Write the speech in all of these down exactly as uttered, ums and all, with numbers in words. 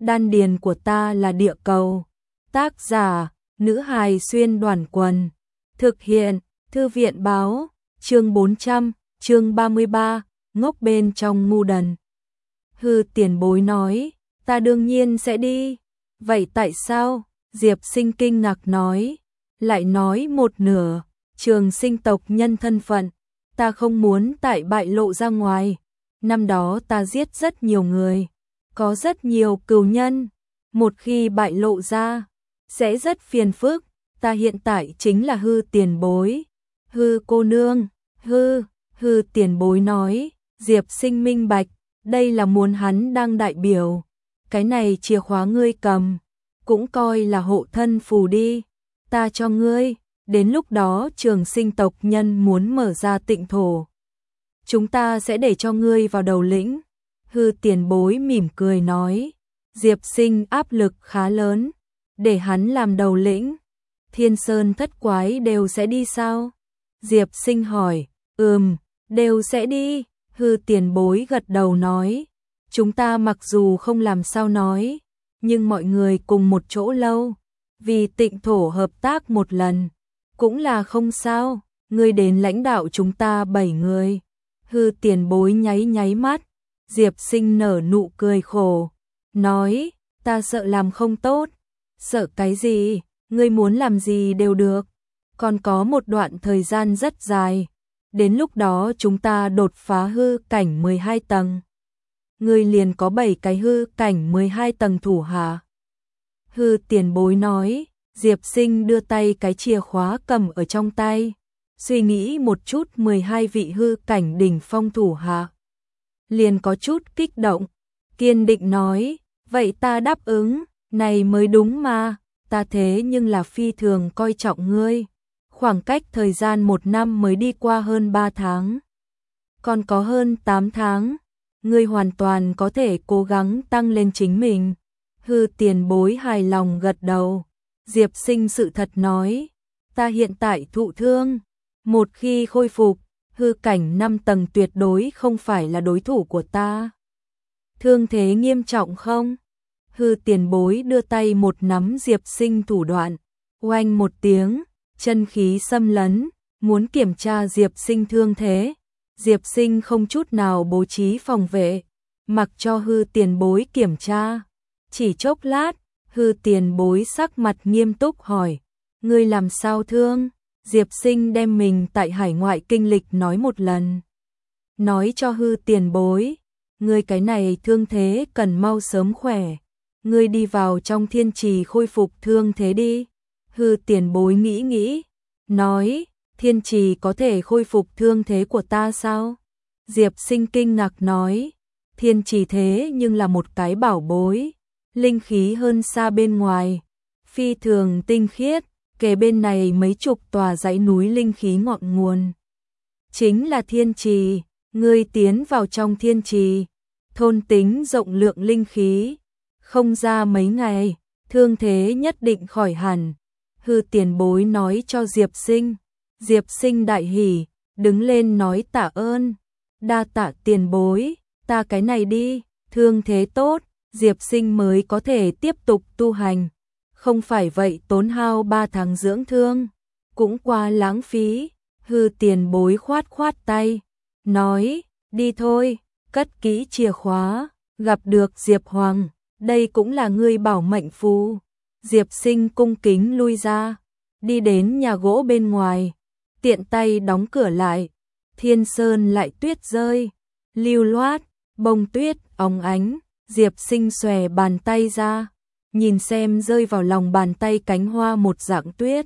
đan điền của ta là địa cầu. Tác giả, nữ hài xuyên đoàn quần. Thực hiện, thư viện báo, chương bốn trăm, chương ba mươi ba, ngốc bên trong ngu đần. Hư tiền bối nói, ta đương nhiên sẽ đi. Vậy tại sao? Diệp Sinh kinh ngạc nói, lại nói một nửa, Trường Sinh tộc nhân thân phận, ta không muốn tại bại lộ ra ngoài. Năm đó ta giết rất nhiều người, có rất nhiều cừu nhân, một khi bại lộ ra, sẽ rất phiền phức. Ta hiện tại chính là Hư tiền bối. Hư cô nương, hư, hư tiền bối nói, Diệp Sinh minh bạch, đây là muốn hắn đang đại biểu. Cái này chìa khóa ngươi cầm, cũng coi là hộ thân phù đi, ta cho ngươi, đến lúc đó Trường Sinh tộc nhân muốn mở ra tịnh thổ, chúng ta sẽ để cho ngươi vào đầu lĩnh. Hư tiền bối mỉm cười nói, Diệp Sinh áp lực khá lớn, để hắn làm đầu lĩnh. Thiên Sơn thất quái đều sẽ đi sao? Diệp Sinh hỏi, ừm, đều sẽ đi. Hư tiền bối gật đầu nói, chúng ta mặc dù không làm sao nói, nhưng mọi người cùng một chỗ lâu, vì tịnh thổ hợp tác một lần, cũng là không sao. Ngươi đến lãnh đạo chúng ta bảy người. Hư tiền bối nháy nháy mắt. Diệp Sinh nở nụ cười khổ, nói, ta sợ làm không tốt. Sợ cái gì? Ngươi muốn làm gì đều được. Còn có một đoạn thời gian rất dài, đến lúc đó chúng ta đột phá hư cảnh mười hai tầng. Ngươi liền có bảy cái hư cảnh mười hai tầng thủ hạ. Hư tiền bối nói. Diệp Sinh đưa tay cái chìa khóa cầm ở trong tay, suy nghĩ một chút. Mười hai vị hư cảnh đỉnh phong thủ hạ, liền có chút kích động, kiên định nói, vậy ta đáp ứng, này mới đúng mà, ta thế nhưng là phi thường coi trọng ngươi. Khoảng cách thời gian một năm mới đi qua hơn ba tháng, còn có hơn tám tháng, ngươi hoàn toàn có thể cố gắng tăng lên chính mình. Hư tiền bối hài lòng gật đầu. Diệp Sinh sự thật nói, ta hiện tại thụ thương, một khi khôi phục, hư cảnh năm tầng tuyệt đối không phải là đối thủ của ta. Thương thế nghiêm trọng không? Hư tiền bối đưa tay một nắm Diệp Sinh thủ đoạn, oanh một tiếng, chân khí xâm lấn, muốn kiểm tra Diệp Sinh thương thế. Diệp Sinh không chút nào bố trí phòng vệ, mặc cho hư tiền bối kiểm tra. Chỉ chốc lát, hư tiền bối sắc mặt nghiêm túc hỏi, ngươi làm sao thương? Diệp Sinh đem mình tại hải ngoại kinh lịch nói một lần, nói cho hư tiền bối, ngươi cái này thương thế cần mau sớm khỏe, ngươi đi vào trong thiên trì khôi phục thương thế đi. Hư tiền bối nghĩ nghĩ, nói, thiên trì có thể khôi phục thương thế của ta sao? Diệp Sinh kinh ngạc nói, thiên trì thế nhưng là một cái bảo bối, linh khí hơn xa bên ngoài, phi thường tinh khiết, kề bên này mấy chục tòa dãy núi linh khí ngọn nguồn. Chính là thiên trì, ngươi tiến vào trong thiên trì, thôn tính rộng lượng linh khí, không ra mấy ngày, thương thế nhất định khỏi hẳn. Hư tiền bối nói cho Diệp Sinh. Diệp Sinh đại hỉ, đứng lên nói tạ ơn, đa tạ tiền bối, ta cái này đi, thương thế tốt, Diệp Sinh mới có thể tiếp tục tu hành. Không phải vậy tốn hao ba tháng dưỡng thương, cũng qua lãng phí. Hư tiền bối khoát khoát tay, nói, đi thôi, cất kỹ chìa khóa, gặp được Diệp Hoàng, đây cũng là ngươi bảo mệnh phù. Diệp Sinh cung kính lui ra, đi đến nhà gỗ bên ngoài, tiện tay đóng cửa lại. Thiên Sơn lại tuyết rơi, lưu loát, bông tuyết óng ánh. Diệp Sinh xòe bàn tay ra, nhìn xem rơi vào lòng bàn tay cánh hoa một dạng tuyết.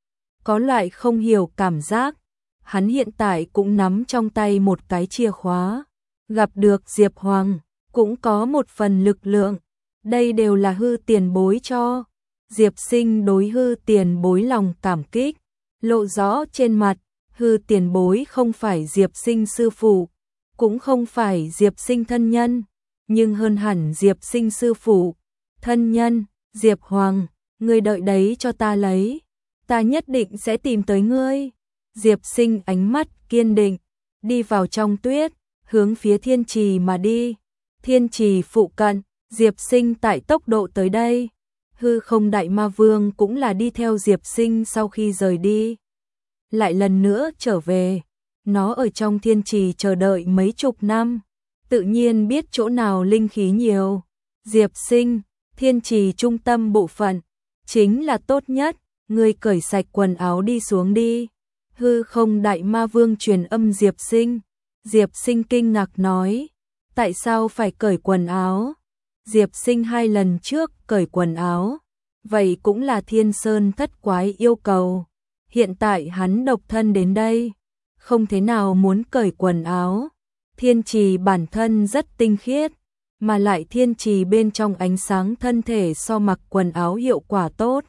Có loại không hiểu cảm giác, hắn hiện tại cũng nắm trong tay một cái chìa khóa, gặp được Diệp Hoàng, cũng có một phần lực lượng, đây đều là hư tiền bối cho. Diệp Sinh đối hư tiền bối lòng cảm kích, lộ rõ trên mặt. Hư tiền bối không phải Diệp Sinh sư phụ, cũng không phải Diệp Sinh thân nhân, nhưng hơn hẳn Diệp Sinh sư phụ, thân nhân. Diệp Hoàng, ngươi đợi đấy cho ta lấy, ta nhất định sẽ tìm tới ngươi. Diệp Sinh ánh mắt kiên định, đi vào trong tuyết, hướng phía thiên trì mà đi. Thiên trì phụ cận, Diệp Sinh tại tốc độ tới đây. Hư không đại ma vương cũng là đi theo Diệp Sinh sau khi rời đi. Lại lần nữa trở về. Nó ở trong thiên trì chờ đợi mấy chục năm. Tự nhiên biết chỗ nào linh khí nhiều. Diệp Sinh, thiên trì trung tâm bộ phận. Chính là tốt nhất. Ngươi cởi sạch quần áo đi xuống đi. Hư không đại ma vương truyền âm Diệp Sinh. Diệp Sinh kinh ngạc nói. Tại sao phải cởi quần áo? Diệp Sinh hai lần trước cởi quần áo. Vậy cũng là Thiên Sơn thất quái yêu cầu. Hiện tại hắn độc thân đến đây. Không thế nào muốn cởi quần áo. Thiên trì bản thân rất tinh khiết. Mà lại thiên trì bên trong ánh sáng thân thể so mặc quần áo hiệu quả tốt.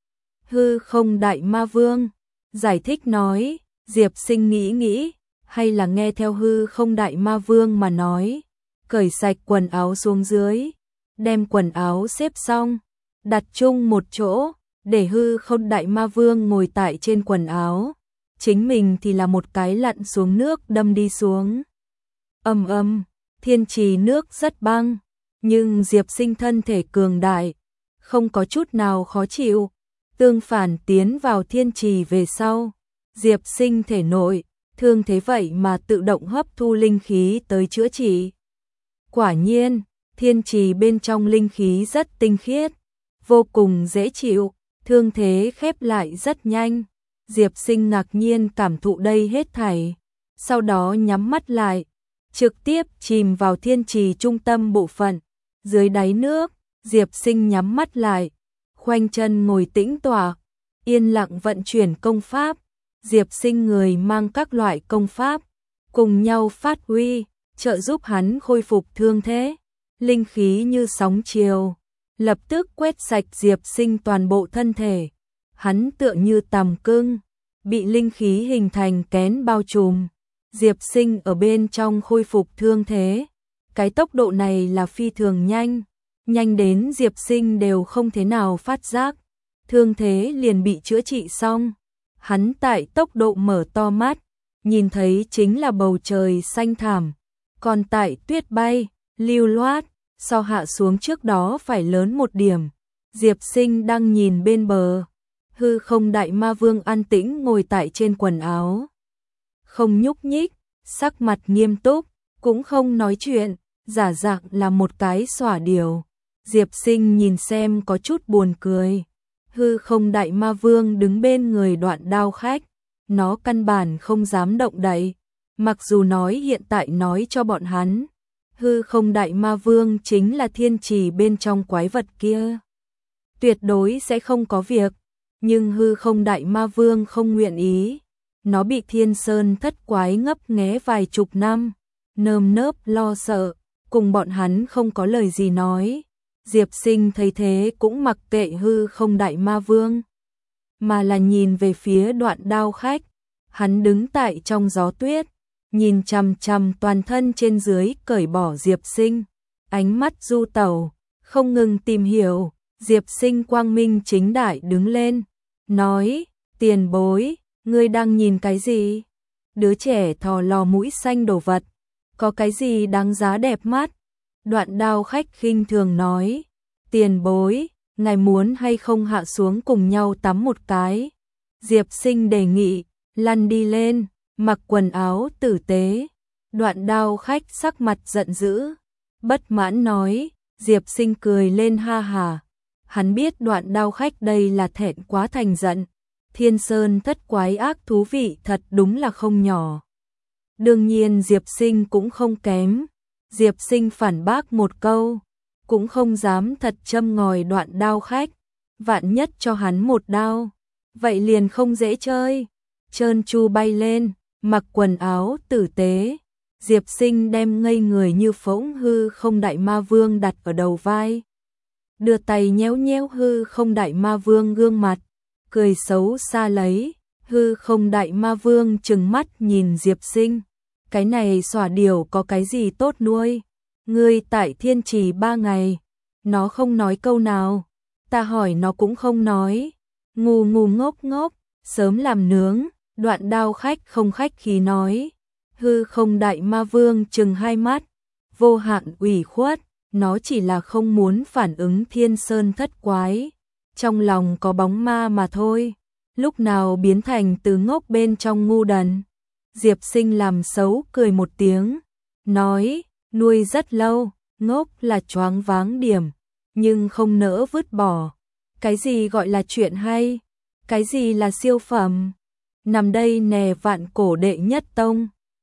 Hư không đại ma vương giải thích nói. Diệp Sinh nghĩ nghĩ. Hay là nghe theo hư không đại ma vương mà nói. Cởi sạch quần áo xuống dưới. Đem quần áo xếp xong. Đặt chung một chỗ. Để hư không đại ma vương ngồi tại trên quần áo. Chính mình thì là một cái lặn xuống nước đâm đi xuống. Ầm ầm, thiên trì nước rất băng. Nhưng Diệp Sinh thân thể cường đại. Không có chút nào khó chịu. Tương phản tiến vào thiên trì về sau. Diệp Sinh thể nội. Thương thế vậy mà tự động hấp thu linh khí tới chữa trị. Quả nhiên, thiên trì bên trong linh khí rất tinh khiết, vô cùng dễ chịu, thương thế khép lại rất nhanh. Diệp Sinh ngạc nhiên cảm thụ đây hết thảy, sau đó nhắm mắt lại, trực tiếp chìm vào thiên trì trung tâm bộ phận. Dưới đáy nước, Diệp Sinh nhắm mắt lại, khoanh chân ngồi tĩnh tọa, yên lặng vận chuyển công pháp. Diệp Sinh người mang các loại công pháp, cùng nhau phát huy, trợ giúp hắn khôi phục thương thế. Linh khí như sóng chiều, lập tức quét sạch Diệp Sinh toàn bộ thân thể. Hắn tựa như tằm cưng, bị linh khí hình thành kén bao trùm. Diệp Sinh ở bên trong khôi phục thương thế. Cái tốc độ này là phi thường nhanh, nhanh đến Diệp Sinh đều không thế nào phát giác. Thương thế liền bị chữa trị xong. Hắn tại tốc độ mở to mắt, nhìn thấy chính là bầu trời xanh thẳm, còn tại tuyết bay, lưu loát, so hạ xuống trước đó phải lớn một điểm. Diệp Sinh đang nhìn bên bờ, hư không đại ma vương an tĩnh ngồi tại trên quần áo. Không nhúc nhích, sắc mặt nghiêm túc, cũng không nói chuyện, giả dạng là một cái xỏa điểu. Diệp Sinh nhìn xem có chút buồn cười. Hư không đại ma vương đứng bên người Đoạn Đao Khách, nó căn bản không dám động đậy. Mặc dù nói hiện tại nói cho bọn hắn, hư không đại ma vương chính là thiên trì bên trong quái vật kia, tuyệt đối sẽ không có việc. Nhưng hư không đại ma vương không nguyện ý. Nó bị Thiên Sơn thất quái ngấp nghé vài chục năm, nơm nớp lo sợ, cùng bọn hắn không có lời gì nói. Diệp Sinh thấy thế cũng mặc kệ hư không đại ma vương, mà là nhìn về phía Đoạn Đao Khách. Hắn đứng tại trong gió tuyết, nhìn chằm chằm toàn thân trên dưới cởi bỏ Diệp Sinh, ánh mắt du tẩu, không ngừng tìm hiểu. Diệp Sinh quang minh chính đại đứng lên, nói, tiền bối, ngươi đang nhìn cái gì? Đứa trẻ thò lò mũi xanh đồ vật, có cái gì đáng giá đẹp mắt? Đoạn Đao Khách khinh thường nói, tiền bối, ngài muốn hay không hạ xuống cùng nhau tắm một cái? Diệp Sinh đề nghị, lăn đi lên, mặc quần áo tử tế. Đoạn Đao Khách sắc mặt giận dữ, bất mãn nói. Diệp Sinh cười lên ha hà. Hắn biết Đoạn Đao Khách đây là thẹn quá thành giận. Thiên Sơn thất quái ác thú vị thật đúng là không nhỏ. Đương nhiên Diệp Sinh cũng không kém. Diệp Sinh phản bác một câu, cũng không dám thật châm ngòi Đoạn Đao Khách. Vạn nhất cho hắn một đao, vậy liền không dễ chơi. Trơn tru bay lên, mặc quần áo tử tế. Diệp Sinh đem ngây người như phỗng hư không đại ma vương đặt ở đầu vai. Đưa tay nhéo nhéo hư không đại ma vương gương mặt, cười xấu xa lấy. Hư không đại ma vương trừng mắt nhìn Diệp Sinh. Cái này xỏa điểu có cái gì tốt nuôi? Ngươi tại thiên trì ba ngày, nó không nói câu nào. Ta hỏi nó cũng không nói. Ngu ngu ngốc ngốc, sớm làm nướng. Đoạn Đao Khách không khách khí nói. Hư không đại ma vương trừng hai mắt, vô hạn ủy khuất. nó chỉ là không muốn phản ứng thiên sơn thất quái, trong lòng có bóng ma mà thôi, lúc nào biến thành từ ngốc bên trong ngu đần. Diệp Sinh làm xấu cười một tiếng, nói, nuôi rất lâu, ngốc là choáng váng điểm, nhưng không nỡ vứt bỏ. Cái gì gọi là chuyện hay? Cái gì là siêu phẩm? Nằm đây nè vạn cổ đệ nhất tông.